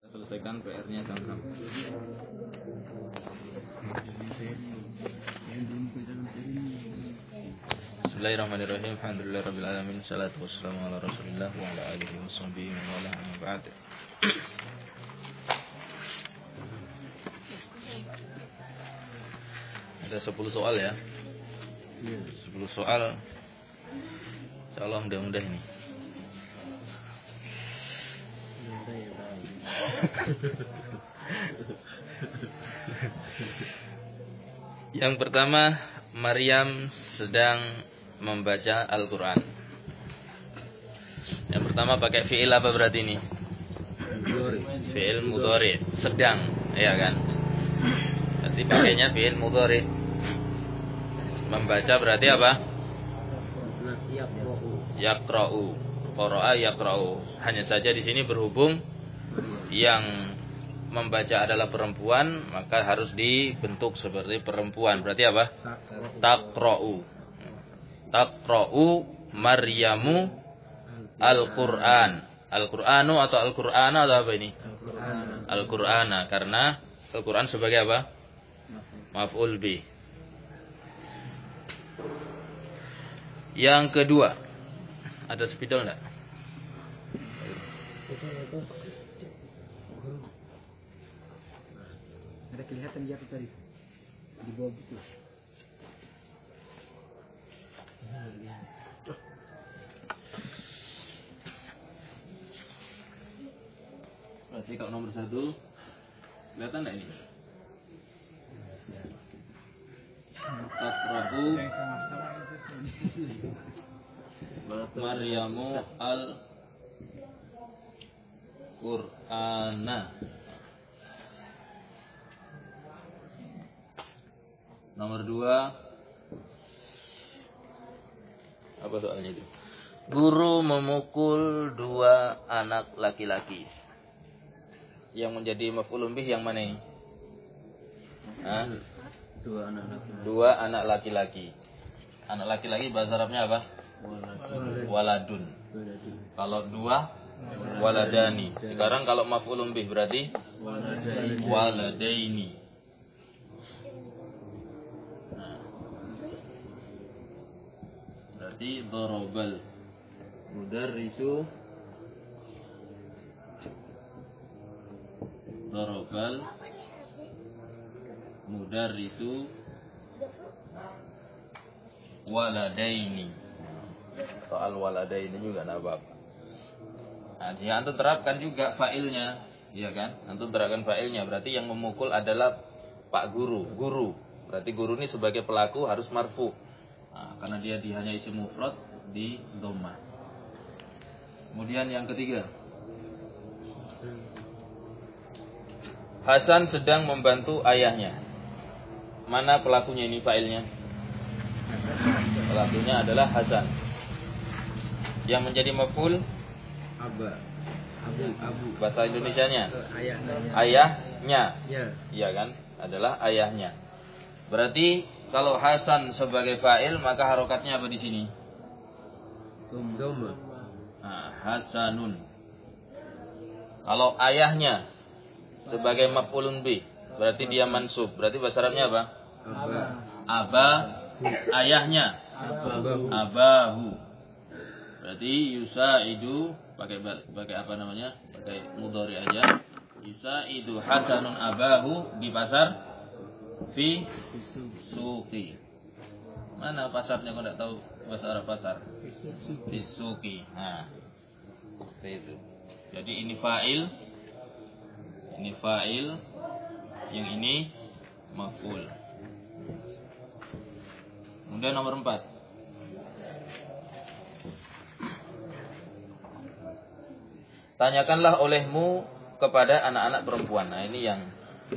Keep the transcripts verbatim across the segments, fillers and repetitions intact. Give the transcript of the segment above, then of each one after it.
Selesaikan P R-nya sama-sama. Bismillahirrahmanirrahim. Alhamdulillahirabbil alamin. Shalatu wassalamu ala Rasulillah wa ala alihi washabbihi wa ala amma ba'd. Ada sepuluh soal ya. sepuluh soal. Insyaallah mudah-mudah ini. Yang pertama, Maryam sedang membaca Al-Quran. Yang pertama pakai fi'il apa berarti ini? Fi'il mudhari, sedang, ya kan? Berarti pakainya fi'il mudhari. Membaca berarti apa? Yaqra'u. Qara'a yaqra'u. Hanya saja di sini berhubung yang membaca adalah perempuan, maka harus dibentuk seperti perempuan. Berarti apa? Taqra'u. Taqra'u Maryamu Al-Qur'an. Al-Qur'anu atau Al-Qur'ana atau apa ini? Al-Qur'ana, karena Al-Qur'an sebagai apa? Maf'ul bih. Yang kedua, ada spidol enggak? Ada kelihatan jatuh tadi di bawah buku. Berarti kalau nomor satu kelihatan enggak ini? Taqra'u Maryamu Al-Qur'ana. Nomor dua, apa soalnya itu? Guru memukul dua anak laki-laki. Yang menjadi maf'ulun bih yang mana ini? Hah? Dua anak laki-laki. Dua anak laki-laki. Anak laki-laki bahasa Arabnya apa? Waladun. Kalau dua, waladani. Sekarang kalau maf'ulun bih berarti waladaini. Berarti darabal mudarrisu darabal mudarrisu waladaini. Soal waladaini juga enggak apa-apa. Nah, jika antum terapkan juga fa'ilnya, iya kan? Antum terapkan fa'ilnya, berarti yang memukul adalah Pak Guru, guru. Berarti guru ini sebagai pelaku harus marfu. Nah, karena dia di, hanya isim mufrad di dhammah. Kemudian yang ketiga, Hasan sedang membantu ayahnya. Mana pelakunya ini fa'ilnya? Pelakunya adalah Hasan. Yang menjadi maf'ul Aba. Abu, abu. bahasa Indonesianya Ayahnya. ayahnya. Ya. Iya kan? Adalah ayahnya. Berarti kalau Hasan sebagai fa'il, maka harokatnya apa di sini? Doma. Nah, Hasanun. Kalau ayahnya sebagai maf'ulun bih, berarti dia mansub. Berarti bahasa Arabnya apa? Aba. Aba, ayahnya. Abahu. Abahu. Berarti yusaidu pakai pakai apa namanya? Pakai mudhari aja. Yusaidu Hasanun abahu di pasar fi suqi. Mana pasarnya kau enggak tahu bahasa Arab pasar? Fi suqi. Nah. Seperti itu. Jadi ini fa'il. Ini fa'il. Yang ini maf'ul. Kemudian nomor empat. Tanyakanlah olehmu kepada anak-anak perempuan. Nah, ini yang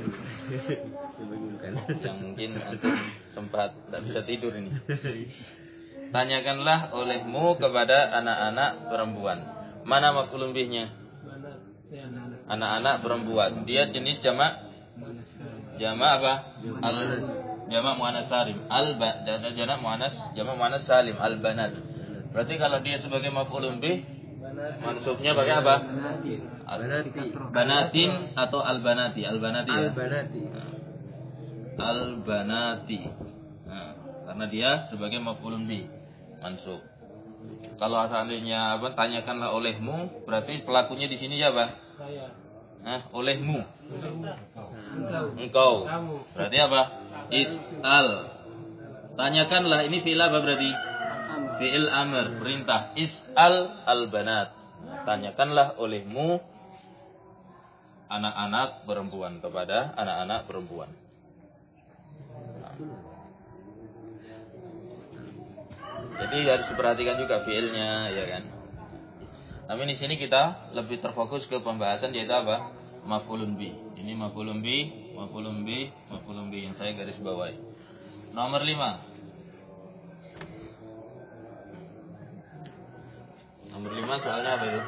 yang mungkin antum sempat tidak bisa tidur ini. Tanyakanlah olehmu kepada anak-anak perempuan. Mana maf'ulun bihnya? Anak-anak perempuan. Dia jenis jamak. Jamak apa? Al jamak muannas salim. Al ba jamak muannas jamak muannas salim al banat. Berarti kalau dia sebagai maf'ulun bih Mansubnya pakai apa? Banati. Banatin atau al-banati? Al-banati ya. Al-banati. Al-banati. Nah, karena dia sebagai maf'ulun bi, mansub. Kalau seandainya apa? Tanyakanlah olehmu, berarti pelakunya di sini siapa? Saya. Hah? Olehmu. Engkau. Engkau. Kamu. Berarti apa? Is'al. Tanyakanlah, ini fi'il apa berarti? Fi'il amr, perintah. Is'al al-banat. Tanyakanlah olehmu anak-anak perempuan kepada anak-anak perempuan. Jadi harus diperhatikan juga fi'ilnya, ya kan? Tapi di sini kita lebih terfokus ke pembahasan yaitu apa? Maf'ulun bi. Ini maf'ulun bi, maf'ulun bi, maf'ulun bi yang saya garis bawahi. Nomor lima. Nomor lima soalnya apa itu?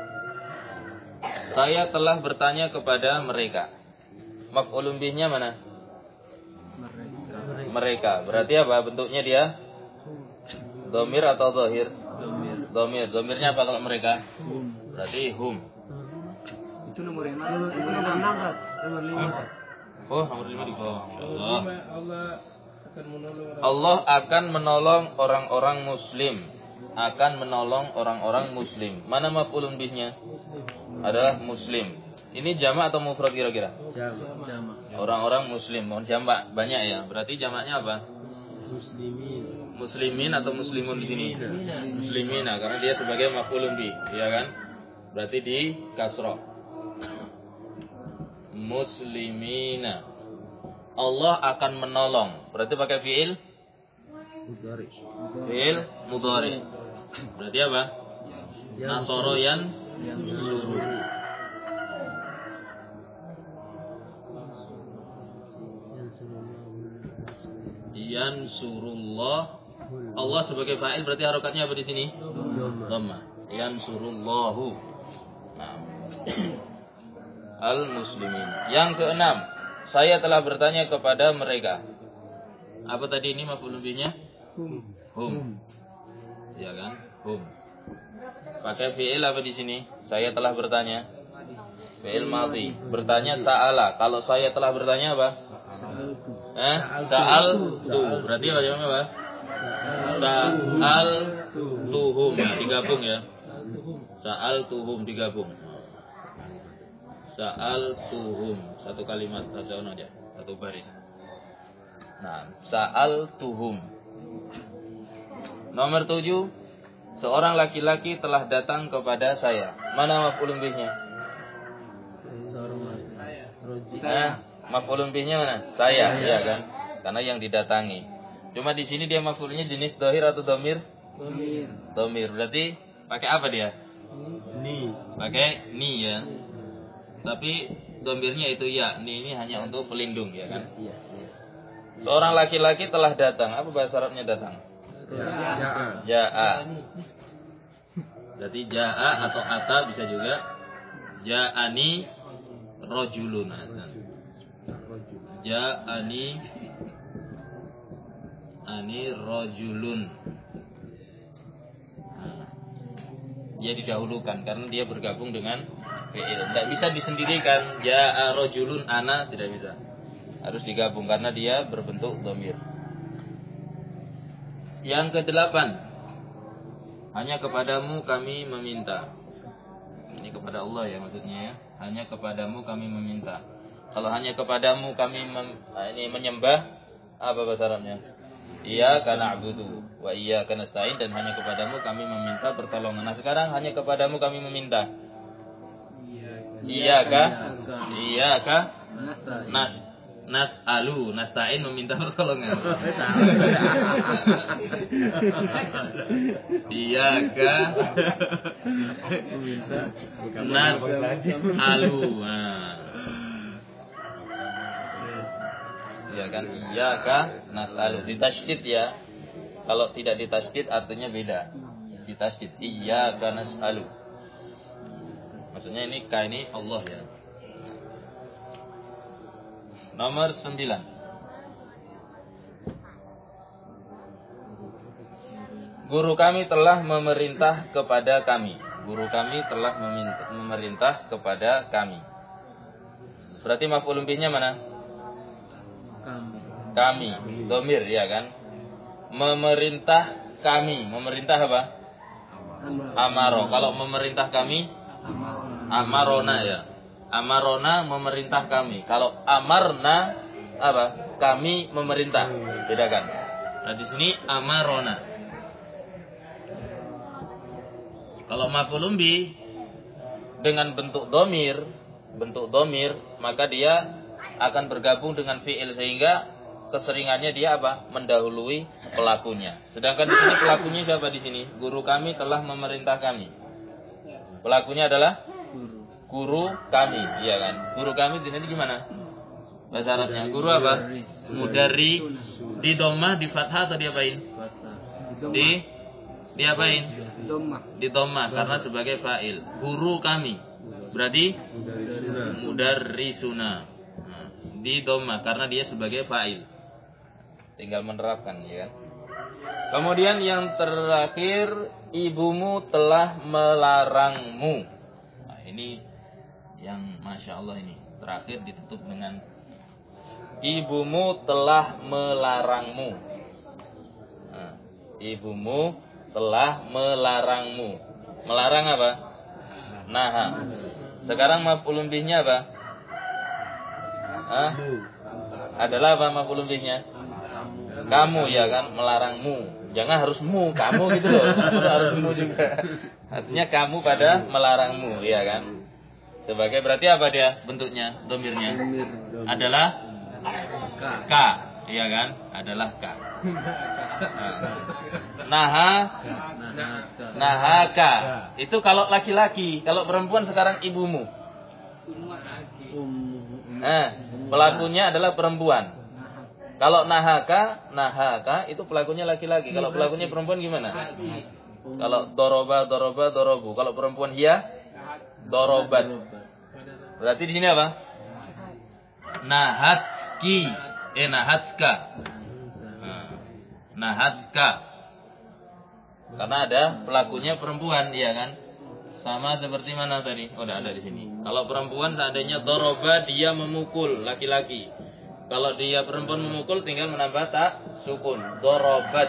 Saya telah bertanya kepada mereka. Maf'ulun bihnya mana? Mereka. Berarti apa bentuknya dia? Domir atau zahir? Domir. Domir. Domirnya apa kalau mereka? Berarti hum. Itu nomor yang mana? Nomor enam kan? Nomor lima. Oh, nomor lima di bawah. Insyaallah. Allah akan menolong orang. Allah akan menolong orang-orang muslim. Akan menolong orang-orang muslim. Mana maf'ulun bihnya? Adalah muslim. Ini jamak atau mufrad kira-kira? Jamak. Orang-orang muslim. Mohon jamak banyak ya. Berarti jamaknya apa? Muslimin. Muslimin atau muslimun di sini? Muslimina, karena dia sebagai maf'ulun bi, ya kan? Berarti di kasroh. Muslimina. Allah akan menolong. Berarti pakai fiil? Mudhari. Fiil mudhari. Berarti apa? Nasoro yan suru. Yansurullah. Allah sebagai fa'il berarti harokatnya apa di sini? Dhamma. Yansurullahu. Nah. Al-muslimin. Yang keenam, saya telah bertanya kepada mereka. Apa tadi ini maf'ulun bihnya? Hum. Hum. Ya kan? Hum. Pakai fi'il apa di sini? Saya telah bertanya. Fi'il madhi. Bertanya sa'ala. Kalau saya telah bertanya apa? Eh? Sa'al tu. Berarti apa jawabannya apa? Sa'al tuhum. Nah, digabung ya. Sa'al tuhum digabung. Sa'al tuhum. Satu kalimat satu aja. Satu baris. Nah, sa'al tuhum. Nomor tujuh, seorang laki-laki telah datang kepada saya. Mana maf'ulun bihnya? Nah, maf'ulun bihnya mana? Saya, ya kan? Karena yang didatangi. Cuma di sini dia maf'ulnya jenis dohir atau domir? Domir. Domir. Berarti pakai apa dia? Ni. Pakai ni ya. Tapi domirnya itu ya. Ni ini hanya untuk pelindung, ya kan? Iya, iya. Seorang laki-laki telah datang. Apa bahasa Arabnya datang? Ja'a. Ja'a. Berarti ja'a atau ata bisa juga. Ja'ani rojulun. Ja'ani ani rojulun. Nah, dia didahulukan karena dia bergabung dengan fi'il. Tidak bisa disendirikan. Ja'a rojulun ana, tidak bisa. Harus digabung karena dia berbentuk dhamir. Yang kedelapan, hanya kepadamu kami meminta. Ini kepada Allah ya maksudnya ya. Hanya kepadamu kami meminta. Kalau hanya kepadamu kami mem, ini menyembah, apa bahasa Arabnya? Iyyaka na'budu wa iyyaka nasta'in, dan hanya kepadamu kami meminta pertolongan. Nah sekarang hanya kepadamu kami meminta. Iyyaka, iyyaka nas nas'alu, nasta'in meminta pertolongan. Iyyaka nas'alu. Nah. Ya kan, iyyaka nas'alu. Ditasydid ya. Kalau tidak ditasydid artinya beda. Ditasydid iyyaka nas'alu. Maksudnya ini ka ini Allah ya. Nomor sembilan. Guru kami telah memerintah kepada kami. Guru kami telah meminta, memerintah kepada kami. Berarti maf'ulun bihnya mana? Kami. Kami. Domir ya kan? Memerintah kami. Memerintah apa? Amaro. Kalau memerintah kami, amarona ya. Amarona memerintah kami. Kalau amarna apa? Kami memerintah. Bedakan. Nah di sini amarona. Kalau maf'ulun bih dengan bentuk domir, bentuk domir, maka dia akan bergabung dengan fi'il sehingga keseringannya dia apa? Mendahului pelakunya. Sedangkan di sini pelakunya siapa di sini? Guru kami telah memerintah kami. Pelakunya adalah guru kami, iya kan? Guru kami di sini gimana? Bahasa Arabnya guru apa? Mudari. Di dhammah, di fathah atau diapain? Di diapain? Di dhammah karena sebagai fa'il. Guru kami. Berarti mudarrisuna. Nah, di dhammah karena dia sebagai fa'il. Tinggal menerapkan ya kan. Kemudian yang terakhir, ibumu telah melarangmu. Nah, ini yang Masya Allah ini. Terakhir ditutup dengan ibumu telah melarangmu. Nah, ibumu telah melarangmu. Melarang apa? Naha. Sekarang maf'ulun bihnya apa? Hah? Adalah apa maf'ulun bihnya? Kamu ya kan, melarangmu. Jangan harus mu, kamu gitu loh. Harus mu juga. Artinya kamu pada melarangmu, ya kan? Sebagai berarti apa dia bentuknya, domirnya? Adalah K, iya kan? Adalah K. Naha, nahaka. Itu kalau laki-laki, kalau perempuan sekarang ibumu. Nah, pelakunya adalah perempuan. Kalau nahaka, nahaka itu pelakunya laki-laki. Kalau pelakunya perempuan gimana? Kalau doroba, doroba, dorobu. Kalau perempuan hiya, dorobat. Berarti di sini apa? Nahatki, eh nahatska. Nah, nahatska. Karena ada pelakunya perempuan, iya kan? Sama seperti mana tadi? Oh, udah ada di sini. Kalau perempuan seandainya doroba dia memukul laki-laki. Kalau dia perempuan memukul tinggal menambah tak sukun. Dorobat.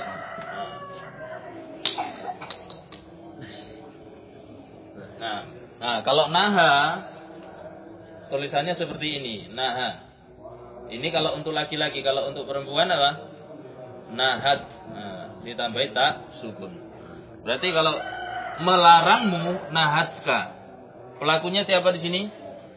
Nah, nah kalau naha tulisannya seperti ini. Naha. Ini kalau untuk laki-laki, kalau untuk perempuan apa? Nahat. Nah, ditambahin tak sukun. Berarti kalau melarangmu nahatska. Pelakunya siapa di sini?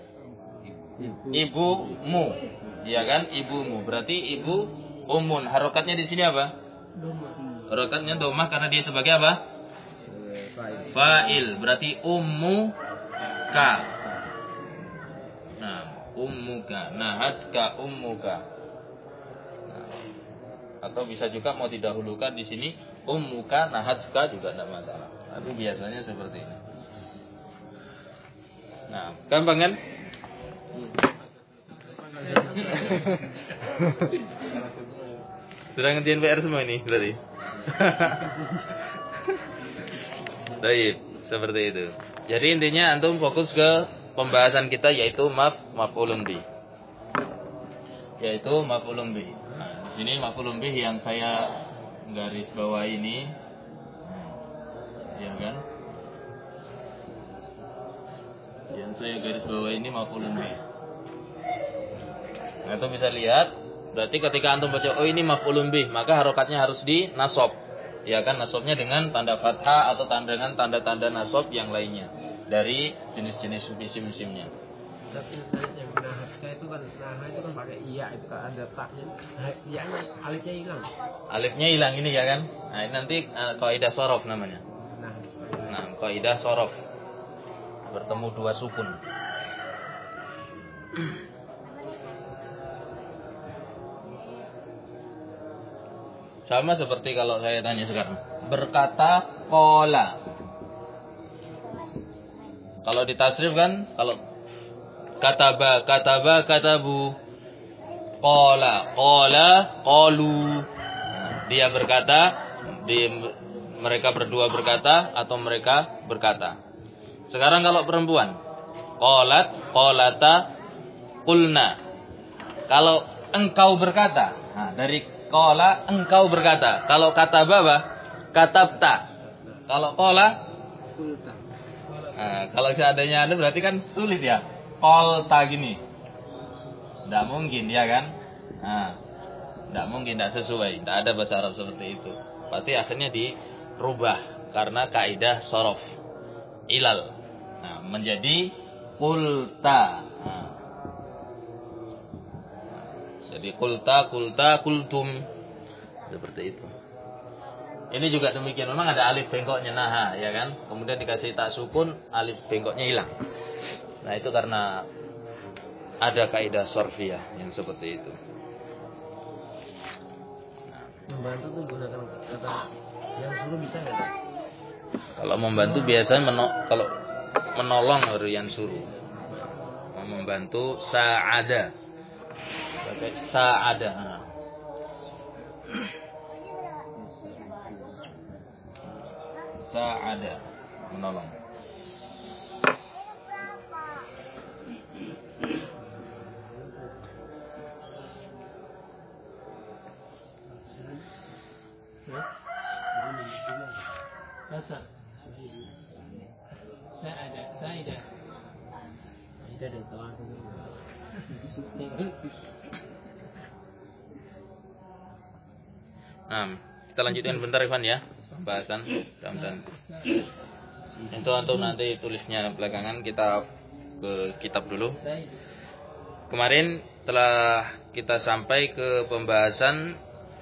Ibumu. Iya kan? Ibumu. Berarti ibu umun. Harokatnya di sini apa? Harokatnya domah karena dia sebagai apa? Fa'il. Berarti ummu ka. Nah, ummuka. Nahatska ummuka. Nah, atau bisa juga mau didahulukan di sini ummuka nahatska juga tidak masalah. Tapi biasanya seperti ini. Nah, gampang kan? Sudah ngerjain P R semua ini berarti. Baik, seperti itu. Jadi intinya antum fokus ke pembahasan kita yaitu maf maf'ulun bih. Yaitu maf'ulun bih. Nah, di sini maf'ulun bih yang saya garis bawah ini, ya kan? Yang saya garis bawah ini maf'ulun bih. Nah, itu bisa lihat, berarti ketika antum baca oh ini maf'ulun bih, maka harokatnya harus di nasab. Ya kan, nasabnya dengan tanda fathah atau tanda dengan tanda-tanda nasab yang lainnya dari jenis-jenis isim-isimnya. Tapi yang nahaska itu kan, nah itu kan pakai iya, itu kan ada taknya, iya alifnya hilang. Alifnya hilang ini ya kan? Nah, ini nanti uh, kaidah shorof namanya. Nah, kaidah shorof. Bertemu dua sukun. Sama seperti kalau saya tanya sekarang. Berkata kola. Kalau ditasrif kan, kalau kataba, kataba, katabu. Kola, kola, kolu. Dia berkata, di, mereka berdua berkata, atau mereka berkata. Sekarang kalau perempuan, qalat, qalata, qulna. Kalau engkau berkata, nah, dari qala engkau berkata. Kalau kata baba, katabta. Kalau qala, nah, kalau seandainya ada berarti kan sulit ya. Qalta gini, tidak mungkin ya kan? Nah, tidak mungkin, tidak sesuai, tidak ada bahasa Arab seperti itu. Berarti akhirnya dirubah karena kaidah sorof ilal. Nah, menjadi kulta. Nah. Jadi kulta, kulta, kultum. Seperti itu. Ini juga demikian. Memang ada alif bengkoknya naha, ya kan? Kemudian dikasih tak sukun, alif bengkoknya hilang. Nah, itu karena ada kaidah sorfiyah yang seperti itu. Membantu tuh gunakan kata yang suruh bisa nggak? Kalau membantu biasanya meno- kalau menolong yang suruh. Membantu sa'ada. Pakai sa'ada. Nah. Sa'ada, menolong. Masa? Saya ada, saya ada. Tidak ada tahu aku. Nah, kita lanjutkan bentar Ivan ya pembahasan. Dan itu untuk nanti tulisnya belakangan, kita ke kitab dulu. Kemarin telah kita sampai ke pembahasan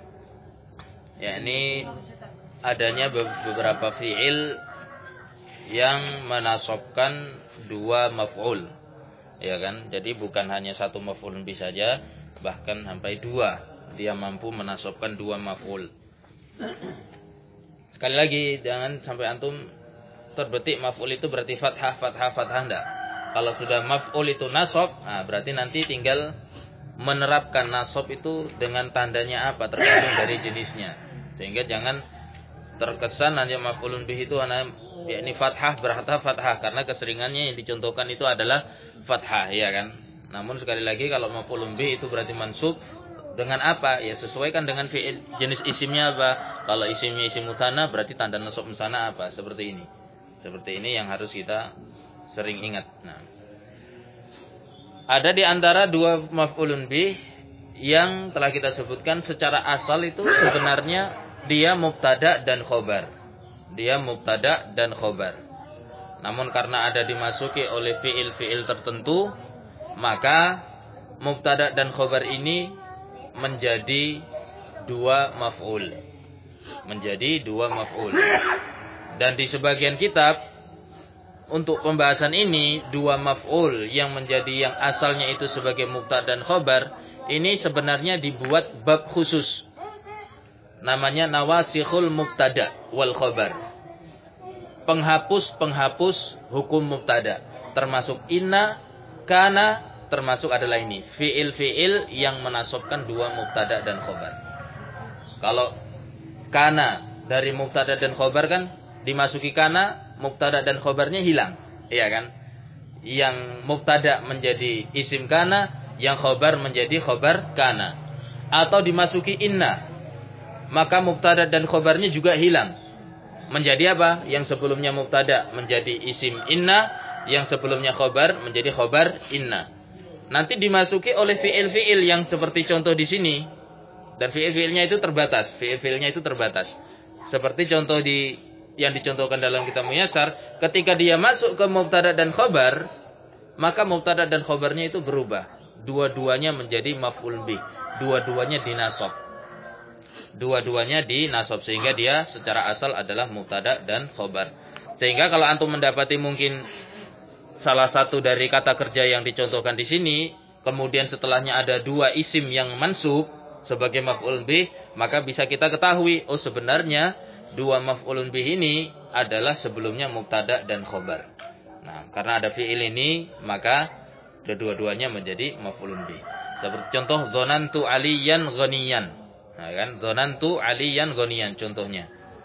yakni adanya beberapa fi'il yang menasobkan dua maf'ul, ya kan? Jadi bukan hanya satu maf'ul bih saja, bahkan sampai dua. Dia mampu menasobkan dua maf'ul. Sekali lagi, jangan sampai antum terbetik maf'ul itu berarti fathah, fathah, fathah, enggak. Kalau sudah maf'ul itu nasob, nah berarti nanti tinggal menerapkan nasob itu dengan tandanya apa, tergantung dari jenisnya. Sehingga jangan terkesan hanya maf'ulun bih itu hanya yakni fathah, berhatta, fathah, karena keseringannya yang dicontohkan itu adalah fathah, ya kan. Namun sekali lagi kalau maf'ulun bih itu berarti mansub dengan apa? Ya sesuaikan dengan fi'il, jenis isimnya apa. Kalau isimnya isim musanna berarti tanda nasab musanna apa? Seperti ini. Seperti ini yang harus kita sering ingat. Nah, ada di antara dua maf'ulun bih yang telah kita sebutkan secara asal itu sebenarnya dia mubtada dan khobar. Dia mubtada dan khobar. Namun karena ada dimasuki oleh fi'il-fi'il tertentu, maka mubtada dan khobar ini menjadi dua maf'ul. Menjadi dua maf'ul. Dan di sebagian kitab, untuk pembahasan ini, dua maf'ul yang menjadi yang asalnya itu sebagai mubtada dan khobar, ini sebenarnya dibuat bab khusus. Namanya nawasikhul mubtada wal khobar. Penghapus-penghapus hukum mubtada. Termasuk inna, kana, termasuk adalah ini. Fi'il-fi'il yang menasobkan dua mubtada dan khobar. Kalau kana dari mubtada dan khobar kan, dimasuki kana, mubtada dan khobarnya hilang. Iya kan? Yang mubtada menjadi isim kana, yang khobar menjadi khobar kana. Atau dimasuki inna, maka mubtada dan khobarnya juga hilang. Menjadi apa? Yang sebelumnya mubtada menjadi isim inna, yang sebelumnya khobar menjadi khobar inna. Nanti dimasuki oleh fi'il-fi'il yang seperti contoh di sini. Dan fi'il-fi'ilnya itu terbatas. Fi'il-fi'ilnya itu terbatas. Seperti contoh di yang dicontohkan dalam kitab Muyassar, ketika dia masuk ke mubtada dan khobar, maka mubtada dan khobarnya itu berubah. Dua-duanya menjadi maf'ul bih. Dua-duanya dinasab. Dua-duanya dinasab sehingga dia secara asal adalah mubtada dan khobar. Sehingga kalau antum mendapati mungkin salah satu dari kata kerja yang dicontohkan di sini, kemudian setelahnya ada dua isim yang mansub sebagai maf'ul bih, maka bisa kita ketahui, oh sebenarnya dua maf'ulun bih ini adalah sebelumnya mubtada dan khobar. Nah, karena ada fi'il ini, maka kedua-duanya menjadi maf'ulun bih. Seperti contoh dzanantu aliyan ghaniyan. Nah, kan dzanantu aliyan ghaniyan contohnya.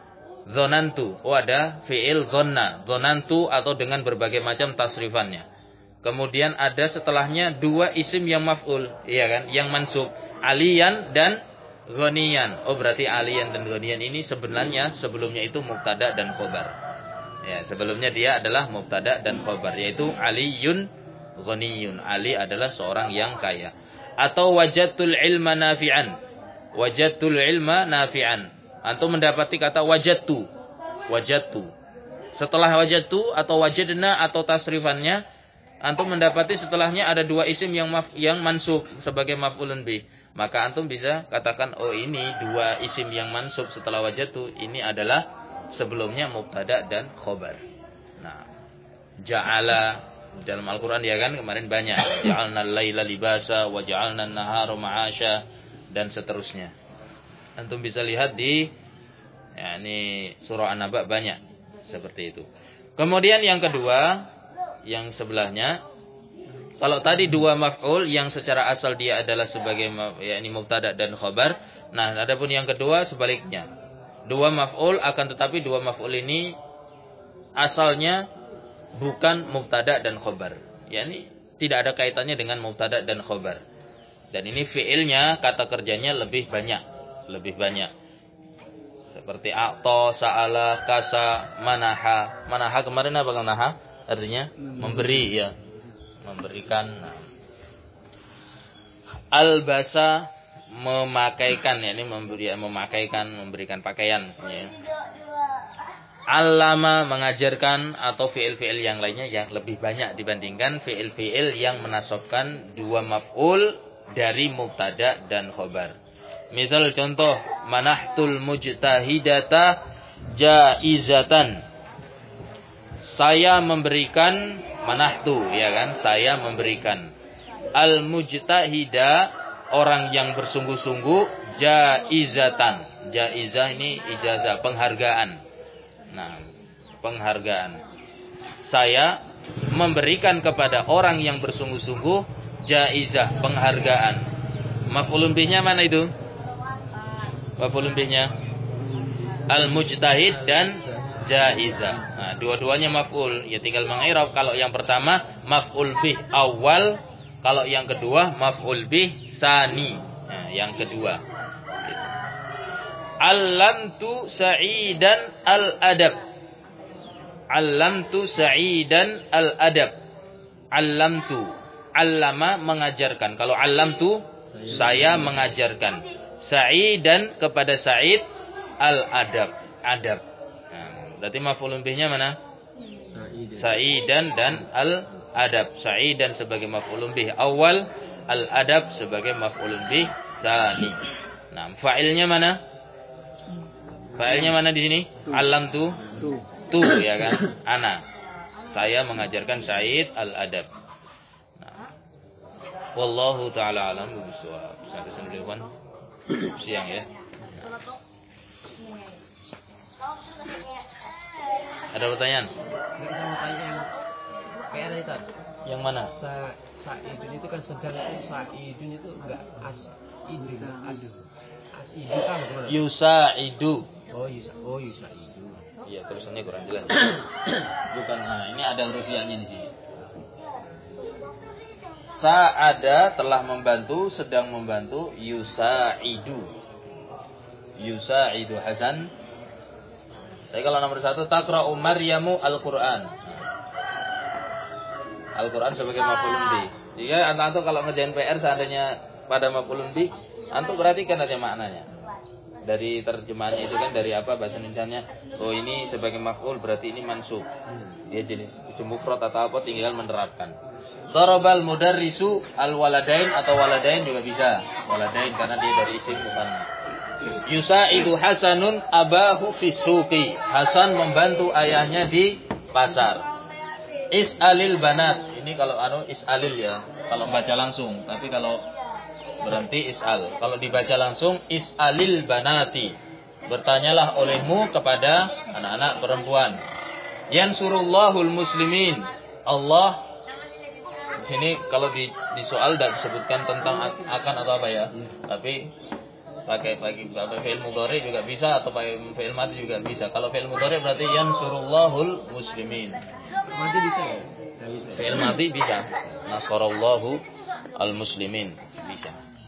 Dzonantu. Oh, ada fi'il dzonna. Dzonantu atau dengan berbagai macam tasrifannya. Kemudian ada setelahnya dua isim yang maf'ul, iya kan? Yang mansub, aliyan dan ghaniyan. Oh, berarti aliyan dan ghaniyan ini sebenarnya sebelumnya itu mubtada dan khobar. Ya, sebelumnya dia adalah mubtada dan khobar, yaitu aliyun ghaniyun. Ali adalah seorang yang kaya. Atau wajadtul ilma nafi'an. Wajadtul ilma nafi'an. Antum mendapati kata wajadtu. Wajadtu. Setelah wajadtu atau wajadna atau tasrifannya, antum mendapati setelahnya ada dua isim yang maf, yang mansub sebagai maf'ulun bih. Maka antum bisa katakan, oh ini dua isim yang mansub setelah wajadtu, ini adalah sebelumnya mubtada dan khobar. Nah, ja'ala dalam Al-Quran ya kan kemarin banyak. Ja'alna al-laila libasa wa ja'alna an-nahara ma'asya dan seterusnya. Antum bisa lihat di ya, ini surah An-Naba banyak seperti itu. Kemudian yang kedua, yang sebelahnya, kalau tadi dua maf'ul yang secara asal dia adalah sebagai yakni mubtada dan khabar. Nah, adapun yang kedua sebaliknya. Dua maf'ul akan tetapi dua maf'ul ini asalnya bukan mubtada dan khobar. Yani tidak ada kaitannya dengan mubtada dan khobar. Dan ini fiilnya, kata kerjanya lebih banyak, lebih banyak. Seperti a'ta, sa'ala, kasa, manaha. Manaha kemarin apa manaha? Artinya memberi ya. Memberikan. Albasa memakaikan, yakni memberi, memakaikan, memberikan pakaian ya. Allama mengajarkan atau fi'il-fi'il yang lainnya yang lebih banyak dibandingkan fi'il-fi'il yang menasabkan dua maf'ul dari mubtada dan khobar. Misal contoh, manahtul mujtahidata jaizatan. Saya memberikan, manahtu ya kan, saya memberikan. Al mujtahida, orang yang bersungguh-sungguh, jaizatan. Jaizah ini ijazah, penghargaan. Nah, penghargaan. Saya memberikan kepada orang yang bersungguh-sungguh jaizah, penghargaan. Maf'ulun bihnya mana itu? Maf'ulun bihnya al-mujtahid dan jaizah. Nah, dua-duanya maf'ul. Ya tinggal mengirab. Kalau yang pertama maf'ul bih awal, kalau yang kedua maf'ul bih tsani. Nah, yang kedua. Allamtu sa'idan al-adab. Allamtu sa'idan al-adab. Allamtu. Allama mengajarkan. Kalau allamtu, saya mengajarkan. Sa'idan kepada Sa'id al-adab. Adab. Nah, berarti maf'ulun bihnya mana? Sa'idan dan al-adab. Sa'idan sebagai maf'ulun bih awal, al-adab sebagai maf'ulun bih tsani. Nah, fa'ilnya mana? Fa'ilnya mana di sini? Alam tu, tu ya kan? Ana. Saya mengajarkan Sa'id al-adab. Nah. Wallahu taala alam bishawab. Sampai sendirian siang ya. Nah. Ada pertanyaan? Enggak sama kayak yang P R itu. Yang mana? Sa Sa'idun itu kan sedang itu Sa'idun itu enggak as idun as as idu kan gimana? Yusa'idu. Oh yusa oh yusa'idu. Iya, tulisannya kurang jelas. Bukan. Nah, ini ada huruf ya-nya di sini. Sa'ada telah membantu, sedang membantu. Yusa'idu. Yusa'idu Hasan. Tapi kalau nomor satu, taqra'u Maryamu Al-Qur'an. Al-Qur'an sebagai maf'ulun bih. Jika antum kalau ngerjain P R seandainya pada maf'ulun bih, antum perhatikan aja maknanya. Dari terjemahannya itu kan dari apa bahasa Indonesianya? Oh, ini sebagai maf'ul berarti ini mansub. Dia jenis isim mufrad atau apa, tinggal menerapkan. Darabal mudarrisu al-waladain atau waladain juga bisa. Waladain karena dia dari isim musanna. Yusa'idu Hasanun abahu fi suqi. Hasan membantu ayahnya di pasar. Is'alil banat. Ini kalau anu is'alil ya, kalau baca langsung. Tapi kalau berhenti is'al. Kalau dibaca langsung is'alil banati. Bertanyalah olehmu kepada anak-anak perempuan. Yansurullahul muslimin. Allah sini kalau di, di soal tidak disebutkan tentang akan atau apa ya. Tapi pakai pakai pakai fi'il mudhari juga bisa atau pakai fi'il madhi juga bisa. Kalau fi'il mudhari berarti yansurullahul muslimin. Mati bisa ya? Nggak bisa. Fi'il madhi bisa. Nasarallahu al muslimin bisa.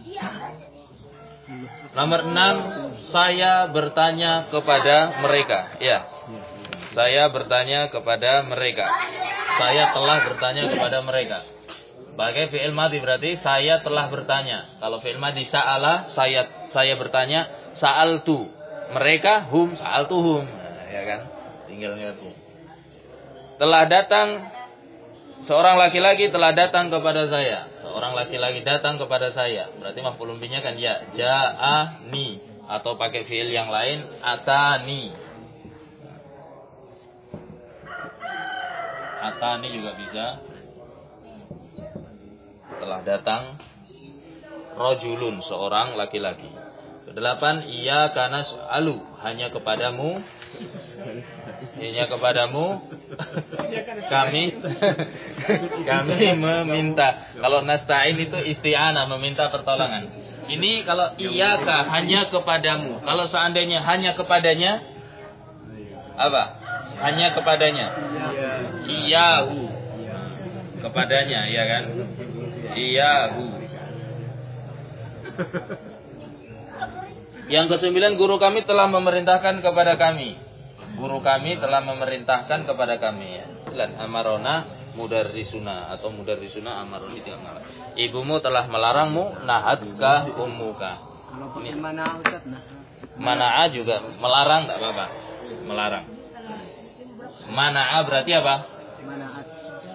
Nomor enam, saya bertanya kepada mereka. Ya. Saya bertanya kepada mereka. Saya telah bertanya kepada mereka. Sebagai fi'il madhi berarti saya telah bertanya. Kalau fi'il madhi sa'ala, saya saya bertanya, sa'altu. Mereka hum sa'altuhum. Nah, ya kan? Tinggal ngaku. Telah datang seorang laki-laki telah datang kepada saya. Seorang laki-laki datang kepada saya. Berarti maf'ulun bihi-nya kan ya, ja'ani atau pakai fi'il yang lain atani. Atani juga bisa. Telah datang rajulun, seorang laki-laki. Kedelapan, iya karena alu, hanya kepadamu, hanya kepadamu kami kami meminta. Kalau nasta'in itu isti'anah, meminta pertolongan. Ini kalau iyaka, hanya kepadamu. Kalau seandainya hanya kepadanya, apa? Hanya kepadanya. Iyahu. Kepadanya, ya kan? Iyahu. Yang kesembilan, guru kami telah memerintahkan kepada kami. Guru kami telah memerintahkan kepada kami. Jelas, amarona mudarrisuna atau mudarrisuna amaroni tidak melarang. Ibumu telah melarangmu, nahatka ummuka. Kalau pakai mana Ustaz? Nah. Mana'a juga melarang, tak apa-apa. Melarang. Mana'a berarti apa? Manaat.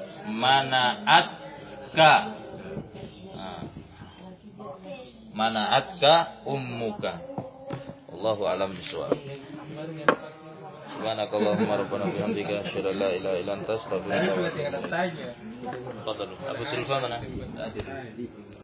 Mana'atka. Nah. Mana'atka ummuka. Allahu a'lam bishawab. Subhanakallahumma rabbana bihamdika asyhadu an la ilaha illa anta astaghfiruka wa atubu ilaik. Fadhlu. Abu Silva mana?